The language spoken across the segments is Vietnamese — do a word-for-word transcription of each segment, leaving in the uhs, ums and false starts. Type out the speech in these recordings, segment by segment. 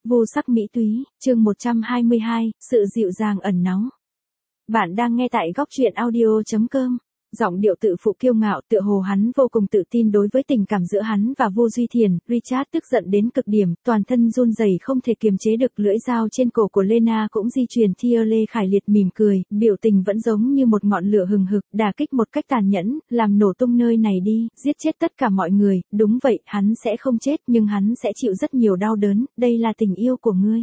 Vô sắc mỹ túy, chương một trăm hai mươi hai, sự dịu dàng ẩn náu. Bạn đang nghe tại góc truyện audio.com. Giọng điệu tự phụ kiêu ngạo, tựa hồ hắn vô cùng tự tin đối với tình cảm giữa hắn và Vô Duy Thiền. Richard tức giận đến cực điểm, toàn thân run rẩy không thể kiềm chế được, lưỡi dao trên cổ của Lena cũng di chuyển. Tia Lê Khải Liệt mỉm cười, biểu tình vẫn giống như một ngọn lửa hừng hực, đả kích một cách tàn nhẫn, làm nổ tung nơi này đi, giết chết tất cả mọi người. Đúng vậy, hắn sẽ không chết, nhưng hắn sẽ chịu rất nhiều đau đớn, đây là tình yêu của ngươi.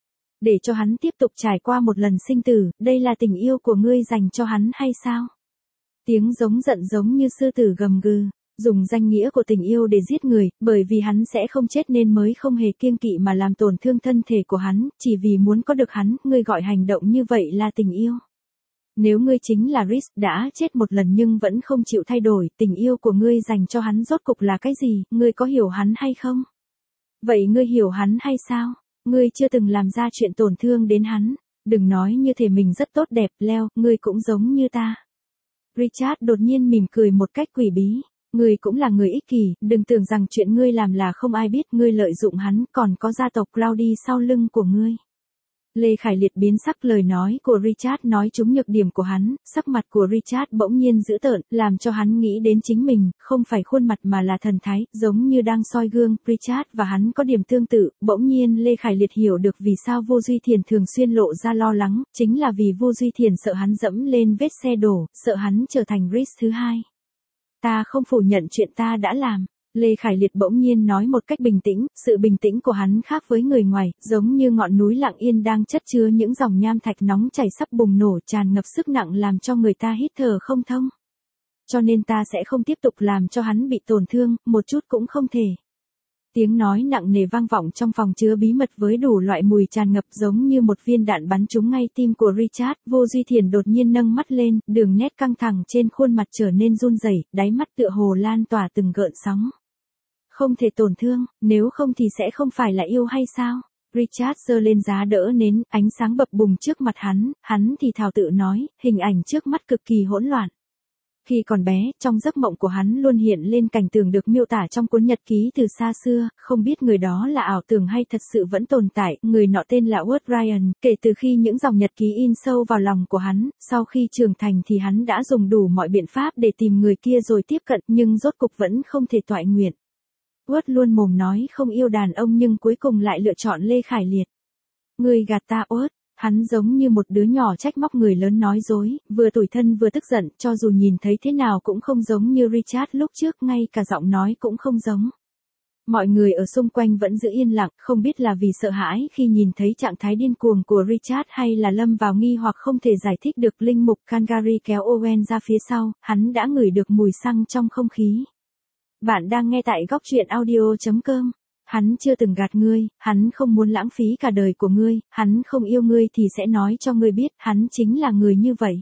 Để cho hắn tiếp tục trải qua một lần sinh tử, đây là tình yêu của ngươi dành cho hắn hay sao? Tiếng giống giận giống như sư tử gầm gừ, dùng danh nghĩa của tình yêu để giết người, bởi vì hắn sẽ không chết nên mới không hề kiêng kỵ mà làm tổn thương thân thể của hắn, chỉ vì muốn có được hắn, ngươi gọi hành động như vậy là tình yêu. Nếu ngươi chính là Rhys, đã chết một lần nhưng vẫn không chịu thay đổi, tình yêu của ngươi dành cho hắn rốt cục là cái gì, ngươi có hiểu hắn hay không? Vậy ngươi hiểu hắn hay sao? Ngươi chưa từng làm ra chuyện tổn thương đến hắn, đừng nói như thể mình rất tốt đẹp, Leo, ngươi cũng giống như ta. Richard đột nhiên mỉm cười một cách quỷ bí. Ngươi cũng là người ích kỷ, đừng tưởng rằng chuyện ngươi làm là không ai biết, ngươi lợi dụng hắn, còn có gia tộc Claudy sau lưng của ngươi. Lê Khải Liệt biến sắc, lời nói của Richard nói trúng nhược điểm của hắn, sắc mặt của Richard bỗng nhiên dữ tợn, làm cho hắn nghĩ đến chính mình, không phải khuôn mặt mà là thần thái, giống như đang soi gương. Richard và hắn có điểm tương tự, bỗng nhiên Lê Khải Liệt hiểu được vì sao Vô Duy Thiền thường xuyên lộ ra lo lắng, chính là vì Vô Duy Thiền sợ hắn dẫm lên vết xe đổ, sợ hắn trở thành Rhys thứ hai. Ta không phủ nhận chuyện ta đã làm. Lê Khải Liệt bỗng nhiên nói một cách bình tĩnh, sự bình tĩnh của hắn khác với người ngoài, giống như ngọn núi lặng yên đang chất chứa những dòng nham thạch nóng chảy sắp bùng nổ, tràn ngập sức nặng làm cho người ta hít thở không thông. Cho nên ta sẽ không tiếp tục làm cho hắn bị tổn thương, một chút cũng không thể. Tiếng nói nặng nề vang vọng trong phòng chứa bí mật với đủ loại mùi tràn ngập, giống như một viên đạn bắn trúng ngay tim của Richard. Vô Duy Thiền đột nhiên nâng mắt lên, đường nét căng thẳng trên khuôn mặt trở nên run rẩy, đáy mắt tựa hồ lan tỏa từng gợn sóng. Không thể tổn thương, nếu không thì sẽ không phải là yêu hay sao? Richard giơ lên giá đỡ nến, ánh sáng bập bùng trước mặt hắn, hắn thì thào tự nói, hình ảnh trước mắt cực kỳ hỗn loạn. Khi còn bé, trong giấc mộng của hắn luôn hiện lên cảnh tượng được miêu tả trong cuốn nhật ký từ xa xưa, không biết người đó là ảo tưởng hay thật sự vẫn tồn tại, người nọ tên là Wood Ryan. Kể từ khi những dòng nhật ký in sâu vào lòng của hắn, sau khi trưởng thành thì hắn đã dùng đủ mọi biện pháp để tìm người kia rồi tiếp cận, nhưng rốt cục vẫn không thể toại nguyện. Wood luôn mồm nói không yêu đàn ông nhưng cuối cùng lại lựa chọn Lê Khải Liệt. Ngươi gạt ta Wood. Hắn giống như một đứa nhỏ trách móc người lớn nói dối, vừa tủi thân vừa tức giận, cho dù nhìn thấy thế nào cũng không giống như Richard lúc trước, ngay cả giọng nói cũng không giống. Mọi người ở xung quanh vẫn giữ yên lặng, không biết là vì sợ hãi khi nhìn thấy trạng thái điên cuồng của Richard hay là lâm vào nghi hoặc không thể giải thích được. Linh mục Calgary kéo Owen ra phía sau, hắn đã ngửi được mùi xăng trong không khí. Bạn đang nghe tại góc truyện audio.com. Hắn chưa từng gạt ngươi, hắn không muốn lãng phí cả đời của ngươi, hắn không yêu ngươi thì sẽ nói cho ngươi biết, hắn chính là người như vậy.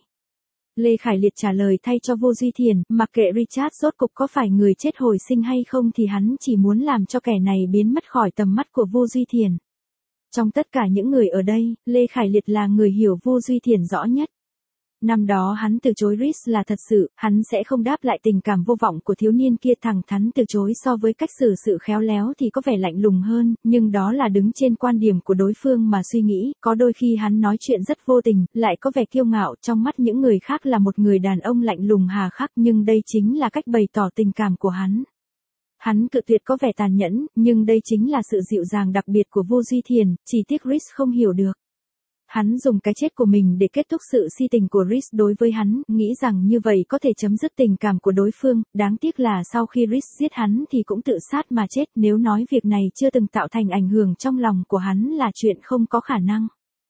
Lê Khải Liệt trả lời thay cho Vô Duy Thiền, mặc kệ Richard rốt cục có phải người chết hồi sinh hay không thì hắn chỉ muốn làm cho kẻ này biến mất khỏi tầm mắt của Vô Duy Thiền. Trong tất cả những người ở đây, Lê Khải Liệt là người hiểu Vô Duy Thiền rõ nhất. Năm đó hắn từ chối Rhys là thật sự, hắn sẽ không đáp lại tình cảm vô vọng của thiếu niên kia, thẳng thắn từ chối so với cách xử sự khéo léo thì có vẻ lạnh lùng hơn, nhưng đó là đứng trên quan điểm của đối phương mà suy nghĩ, có đôi khi hắn nói chuyện rất vô tình, lại có vẻ kiêu ngạo, trong mắt những người khác là một người đàn ông lạnh lùng hà khắc, nhưng đây chính là cách bày tỏ tình cảm của hắn. Hắn cự tuyệt có vẻ tàn nhẫn, nhưng đây chính là sự dịu dàng đặc biệt của Vô Duy Thiền, chỉ tiếc Rhys không hiểu được. Hắn dùng cái chết của mình để kết thúc sự si tình của Rhys đối với hắn, nghĩ rằng như vậy có thể chấm dứt tình cảm của đối phương, đáng tiếc là sau khi Rhys giết hắn thì cũng tự sát mà chết, nếu nói việc này chưa từng tạo thành ảnh hưởng trong lòng của hắn là chuyện không có khả năng.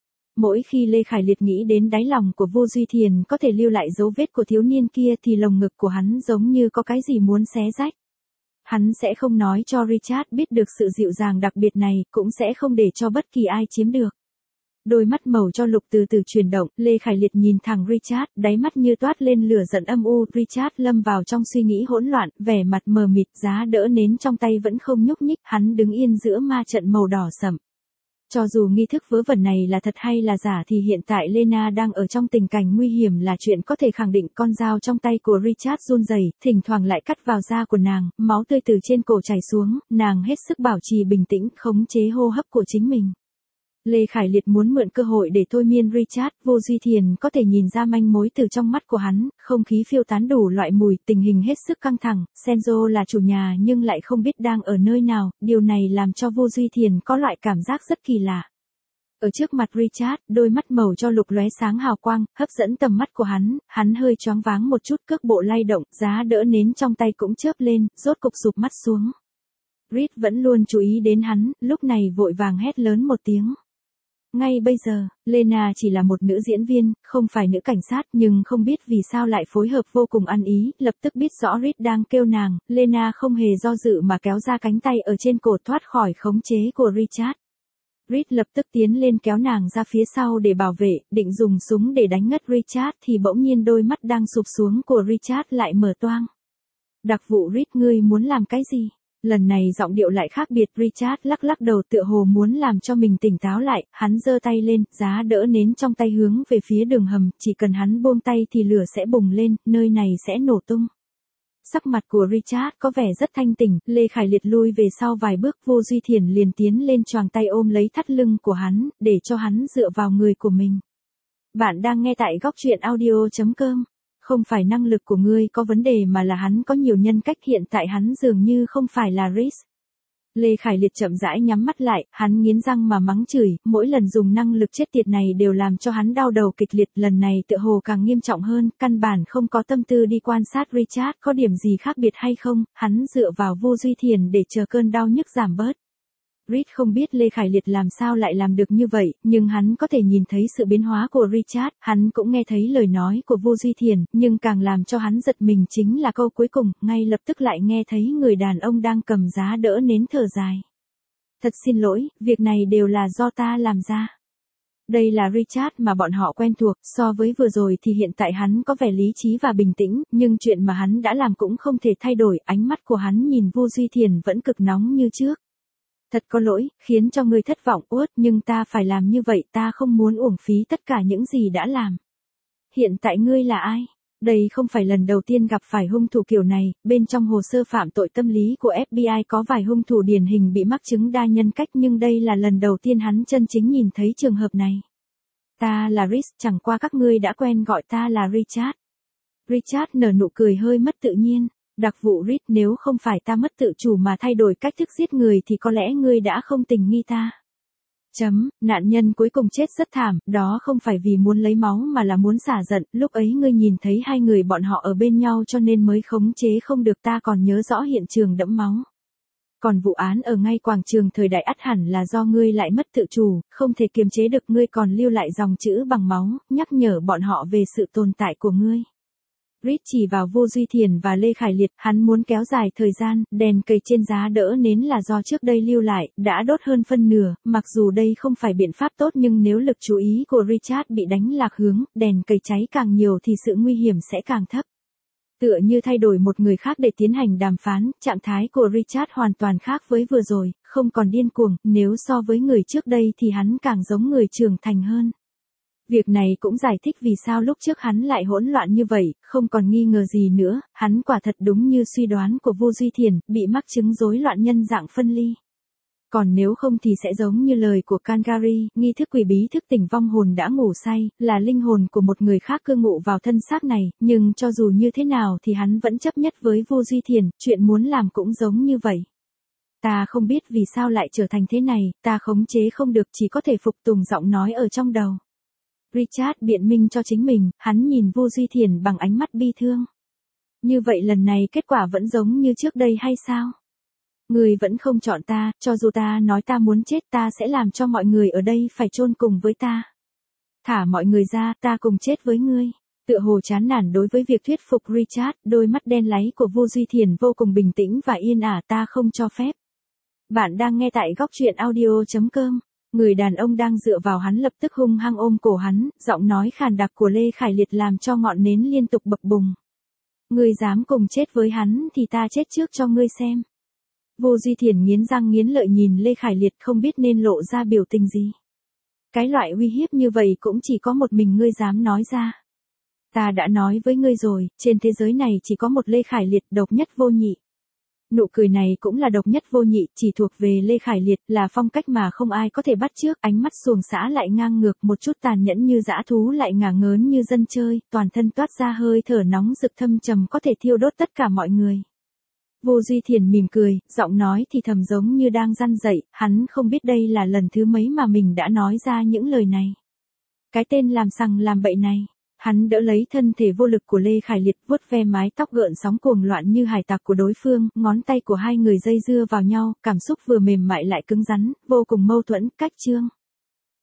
Mỗi khi Lê Khải Liệt nghĩ đến đáy lòng của Vô Duy Thiền có thể lưu lại dấu vết của thiếu niên kia thì lồng ngực của hắn giống như có cái gì muốn xé rách. Hắn sẽ không nói cho Richard biết được sự dịu dàng đặc biệt này, cũng sẽ không để cho bất kỳ ai chiếm được. Đôi mắt màu cho lục từ từ chuyển động, Lê Khải Liệt nhìn thẳng Richard, đáy mắt như toát lên lửa giận âm u. Richard lâm vào trong suy nghĩ hỗn loạn, vẻ mặt mờ mịt, giá đỡ nến trong tay vẫn không nhúc nhích, hắn đứng yên giữa ma trận màu đỏ sẫm. Cho dù nghi thức vớ vẩn này là thật hay là giả thì hiện tại Lena đang ở trong tình cảnh nguy hiểm là chuyện có thể khẳng định. Con dao trong tay của Richard run rẩy, thỉnh thoảng lại cắt vào da của nàng, máu tươi từ trên cổ chảy xuống, nàng hết sức bảo trì bình tĩnh, khống chế hô hấp của chính mình. Lê Khải Liệt muốn mượn cơ hội để thôi miên Richard, Vô Duy Thiền có thể nhìn ra manh mối từ trong mắt của hắn, không khí phiêu tán đủ loại mùi, tình hình hết sức căng thẳng, Senzo là chủ nhà nhưng lại không biết đang ở nơi nào, điều này làm cho Vô Duy Thiền có loại cảm giác rất kỳ lạ. Ở trước mặt Richard, đôi mắt màu cho lục lóe sáng hào quang, hấp dẫn tầm mắt của hắn, hắn hơi choáng váng một chút, cước bộ lay động, giá đỡ nến trong tay cũng chớp lên, rốt cục sụp mắt xuống. Reed vẫn luôn chú ý đến hắn, lúc này vội vàng hét lớn một tiếng. Ngay bây giờ, Lena chỉ là một nữ diễn viên, không phải nữ cảnh sát, nhưng không biết vì sao lại phối hợp vô cùng ăn ý, lập tức biết rõ Reed đang kêu nàng, Lena không hề do dự mà kéo ra cánh tay ở trên cổ thoát khỏi khống chế của Richard. Reed lập tức tiến lên kéo nàng ra phía sau để bảo vệ, định dùng súng để đánh ngất Richard thì bỗng nhiên đôi mắt đang sụp xuống của Richard lại mở toang. Đặc vụ Reed, ngươi muốn làm cái gì? Lần này giọng điệu lại khác biệt, Richard lắc lắc đầu tựa hồ muốn làm cho mình tỉnh táo lại, hắn giơ tay lên, giá đỡ nến trong tay hướng về phía đường hầm, chỉ cần hắn buông tay thì lửa sẽ bùng lên, nơi này sẽ nổ tung. Sắc mặt của Richard có vẻ rất thanh tỉnh, Lê Khải Liệt lui về sau vài bước, Vô Duy Thiền liền tiến lên choàng tay ôm lấy thắt lưng của hắn, để cho hắn dựa vào người của mình. Bạn đang nghe tại góc truyện audio chấm com. Không phải năng lực của ngươi có vấn đề mà là hắn có nhiều nhân cách, hiện tại hắn dường như không phải là Reed. Lê Khải Liệt chậm rãi nhắm mắt lại, hắn nghiến răng mà mắng chửi, mỗi lần dùng năng lực chết tiệt này đều làm cho hắn đau đầu kịch liệt, lần này tựa hồ càng nghiêm trọng hơn, căn bản không có tâm tư đi quan sát Richard có điểm gì khác biệt hay không, hắn dựa vào Vô Duy Thiền để chờ cơn đau nhức giảm bớt. Reed không biết Lê Khải Liệt làm sao lại làm được như vậy, nhưng hắn có thể nhìn thấy sự biến hóa của Richard, hắn cũng nghe thấy lời nói của Vô Duy Thiền, nhưng càng làm cho hắn giật mình chính là câu cuối cùng, ngay lập tức lại nghe thấy người đàn ông đang cầm giá đỡ nến thở dài. Thật xin lỗi, việc này đều là do ta làm ra. Đây là Richard mà bọn họ quen thuộc, so với vừa rồi thì hiện tại hắn có vẻ lý trí và bình tĩnh, nhưng chuyện mà hắn đã làm cũng không thể thay đổi, ánh mắt của hắn nhìn Vô Duy Thiền vẫn cực nóng như trước. Thật có lỗi, khiến cho ngươi thất vọng Uất, nhưng ta phải làm như vậy, ta không muốn uổng phí tất cả những gì đã làm. Hiện tại ngươi là ai? Đây không phải lần đầu tiên gặp phải hung thủ kiểu này, bên trong hồ sơ phạm tội tâm lý của ép bê i có vài hung thủ điển hình bị mắc chứng đa nhân cách, nhưng đây là lần đầu tiên hắn chân chính nhìn thấy trường hợp này. Ta là Reed, chẳng qua các ngươi đã quen gọi ta là Richard. Richard nở nụ cười hơi mất tự nhiên. Đặc vụ Reed, nếu không phải ta mất tự chủ mà thay đổi cách thức giết người thì có lẽ ngươi đã không tình nghi ta. Chấm, nạn nhân cuối cùng chết rất thảm, đó không phải vì muốn lấy máu mà là muốn xả giận, lúc ấy ngươi nhìn thấy hai người bọn họ ở bên nhau cho nên mới khống chế không được, ta còn nhớ rõ hiện trường đẫm máu. Còn vụ án ở ngay quảng trường thời đại ắt hẳn là do ngươi lại mất tự chủ, không thể kiềm chế được, ngươi còn lưu lại dòng chữ bằng máu, nhắc nhở bọn họ về sự tồn tại của ngươi. Reed chỉ vào Vô Duy Thiền và Lê Khải Liệt, hắn muốn kéo dài thời gian, đèn cầy trên giá đỡ nến là do trước đây lưu lại, đã đốt hơn phân nửa, mặc dù đây không phải biện pháp tốt nhưng nếu lực chú ý của Richard bị đánh lạc hướng, đèn cầy cháy càng nhiều thì sự nguy hiểm sẽ càng thấp. Tựa như thay đổi một người khác để tiến hành đàm phán, trạng thái của Richard hoàn toàn khác với vừa rồi, không còn điên cuồng, nếu so với người trước đây thì hắn càng giống người trưởng thành hơn. Việc này cũng giải thích vì sao lúc trước hắn lại hỗn loạn như vậy, không còn nghi ngờ gì nữa, hắn quả thật đúng như suy đoán của Vô Duy Thiền, bị mắc chứng rối loạn nhân dạng phân ly. Còn nếu không thì sẽ giống như lời của Kangari, nghi thức quỷ bí thức tỉnh vong hồn đã ngủ say, là linh hồn của một người khác cư ngụ vào thân xác này, nhưng cho dù như thế nào thì hắn vẫn chấp nhất với Vô Duy Thiền, chuyện muốn làm cũng giống như vậy. Ta không biết vì sao lại trở thành thế này, ta khống chế không được, chỉ có thể phục tùng giọng nói ở trong đầu. Richard biện minh cho chính mình, hắn nhìn Vô Duy Thiền bằng ánh mắt bi thương. Như vậy lần này kết quả vẫn giống như trước đây hay sao? Ngươi vẫn không chọn ta, cho dù ta nói ta muốn chết ta sẽ làm cho mọi người ở đây phải chôn cùng với ta. Thả mọi người ra, ta cùng chết với ngươi. Tựa hồ chán nản đối với việc thuyết phục Richard, đôi mắt đen láy của Vô Duy Thiền vô cùng bình tĩnh và yên ả, ta không cho phép. Bạn đang nghe tại góc truyện audio chấm com. Người đàn ông đang dựa vào hắn lập tức hung hăng ôm cổ hắn, giọng nói khàn đặc của Lê Khải Liệt làm cho ngọn nến liên tục bập bùng. Ngươi dám cùng chết với hắn thì ta chết trước cho ngươi xem. Vô Duy Thiền nghiến răng nghiến lợi nhìn Lê Khải Liệt không biết nên lộ ra biểu tình gì. Cái loại uy hiếp như vậy cũng chỉ có một mình ngươi dám nói ra. Ta đã nói với ngươi rồi, trên thế giới này chỉ có một Lê Khải Liệt độc nhất vô nhị. Nụ cười này cũng là độc nhất vô nhị, chỉ thuộc về Lê Khải Liệt, là phong cách mà không ai có thể bắt chước, ánh mắt xuồng xã lại ngang ngược, một chút tàn nhẫn như dã thú lại ngả ngớn như dân chơi, toàn thân toát ra hơi thở nóng rực thâm trầm có thể thiêu đốt tất cả mọi người. Vô Duy Thiền mỉm cười, giọng nói thì thầm giống như đang răn dạy, hắn không biết đây là lần thứ mấy mà mình đã nói ra những lời này. Cái tên làm sằng làm bậy này. Hắn đỡ lấy thân thể vô lực của Lê Khải Liệt, vuốt ve mái tóc gợn sóng cuồng loạn như hải tặc của đối phương, ngón tay của hai người dây dưa vào nhau, cảm xúc vừa mềm mại lại cứng rắn, vô cùng mâu thuẫn, cách chương.